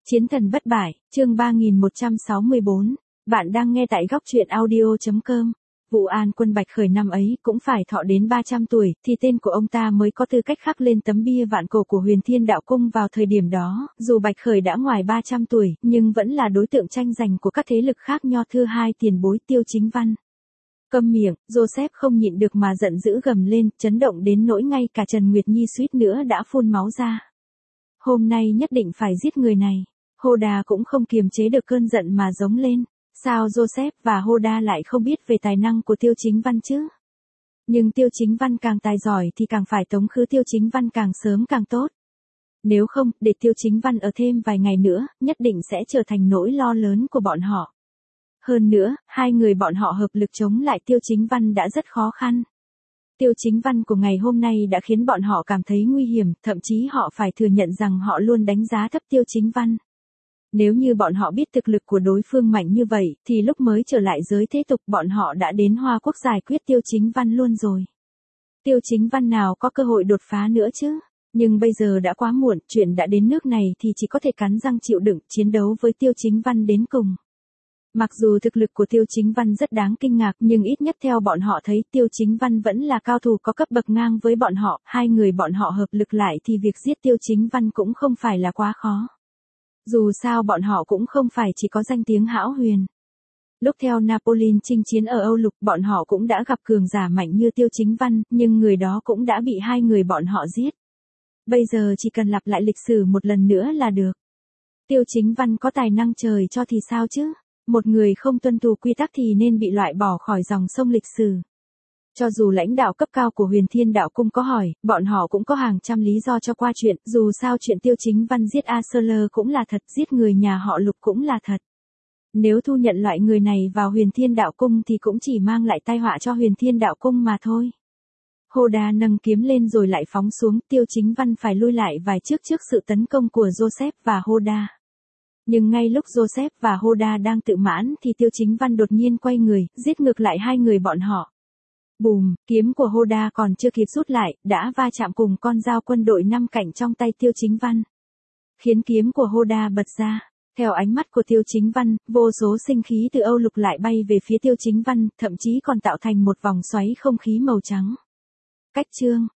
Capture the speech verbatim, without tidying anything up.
Chiến thần bất bại, chương ba nghìn một trăm sáu mươi bốn. Bạn đang nghe tại góc truyện audio chấm com. Vụ An Quân Bạch Khởi năm ấy cũng phải thọ đến ba trăm tuổi, thì tên của ông ta mới có tư cách khắc lên tấm bia vạn cổ của Huyền Thiên Đạo Cung vào thời điểm đó. Dù Bạch Khởi đã ngoài ba trăm tuổi, nhưng vẫn là đối tượng tranh giành của các thế lực khác. Nho thưa hai tiền bối Tiêu Chính Văn. Câm miệng, Joseph không nhịn được mà giận dữ gầm lên, chấn động đến nỗi ngay cả Trần Nguyệt Nhi suýt nữa đã phun máu ra. Hôm nay nhất định phải giết người này. Hoda cũng không kiềm chế được cơn giận mà giống lên. Sao Joseph và Hoda lại không biết về tài năng của Tiêu Chính Văn chứ? Nhưng Tiêu Chính Văn càng tài giỏi thì càng phải tống khứ Tiêu Chính Văn càng sớm càng tốt. Nếu không, để Tiêu Chính Văn ở thêm vài ngày nữa, nhất định sẽ trở thành nỗi lo lớn của bọn họ. Hơn nữa, hai người bọn họ hợp lực chống lại Tiêu Chính Văn đã rất khó khăn. Tiêu Chính Văn của ngày hôm nay đã khiến bọn họ cảm thấy nguy hiểm, thậm chí họ phải thừa nhận rằng họ luôn đánh giá thấp Tiêu Chính Văn. Nếu như bọn họ biết thực lực của đối phương mạnh như vậy, thì lúc mới trở lại giới thế tục bọn họ đã đến Hoa Quốc giải quyết Tiêu Chính Văn luôn rồi. Tiêu Chính Văn nào có cơ hội đột phá nữa chứ? Nhưng bây giờ đã quá muộn, chuyện đã đến nước này thì chỉ có thể cắn răng chịu đựng, chiến đấu với Tiêu Chính Văn đến cùng. Mặc dù thực lực của Tiêu Chính Văn rất đáng kinh ngạc, nhưng ít nhất theo bọn họ thấy Tiêu Chính Văn vẫn là cao thủ có cấp bậc ngang với bọn họ. Hai người bọn họ hợp lực lại thì việc giết Tiêu Chính Văn cũng không phải là quá khó. Dù sao bọn họ cũng không phải chỉ có danh tiếng hão huyền. Lúc theo Napoleon chinh chiến ở Âu Lục, bọn họ cũng đã gặp cường giả mạnh như Tiêu Chính Văn, nhưng người đó cũng đã bị hai người bọn họ giết. Bây giờ chỉ cần lặp lại lịch sử một lần nữa là được. Tiêu Chính Văn có tài năng trời cho thì sao chứ? Một người không tuân thủ quy tắc thì nên bị loại bỏ khỏi dòng sông lịch sử. Cho dù lãnh đạo cấp cao của Huyền Thiên Đạo Cung có hỏi, bọn họ cũng có hàng trăm lý do cho qua chuyện, dù sao chuyện Tiêu Chính Văn giết A Sơ Lơ cũng là thật, giết người nhà họ Lục cũng là thật. Nếu thu nhận loại người này vào Huyền Thiên Đạo Cung thì cũng chỉ mang lại tai họa cho Huyền Thiên Đạo Cung mà thôi. Hoda nâng kiếm lên rồi lại phóng xuống, Tiêu Chính Văn phải lui lại vài bước trước sự tấn công của Joseph và Hoda. Nhưng ngay lúc Joseph và Hoda đang tự mãn thì Tiêu Chính Văn đột nhiên quay người, giết ngược lại hai người bọn họ. Bùm, kiếm của Hoda còn chưa kịp rút lại, đã va chạm cùng con dao quân đội năm cạnh trong tay Tiêu Chính Văn. Khiến kiếm của Hoda bật ra. Theo ánh mắt của Tiêu Chính Văn, vô số sinh khí từ Âu Lục lại bay về phía Tiêu Chính Văn, thậm chí còn tạo thành một vòng xoáy không khí màu trắng. Cách chương.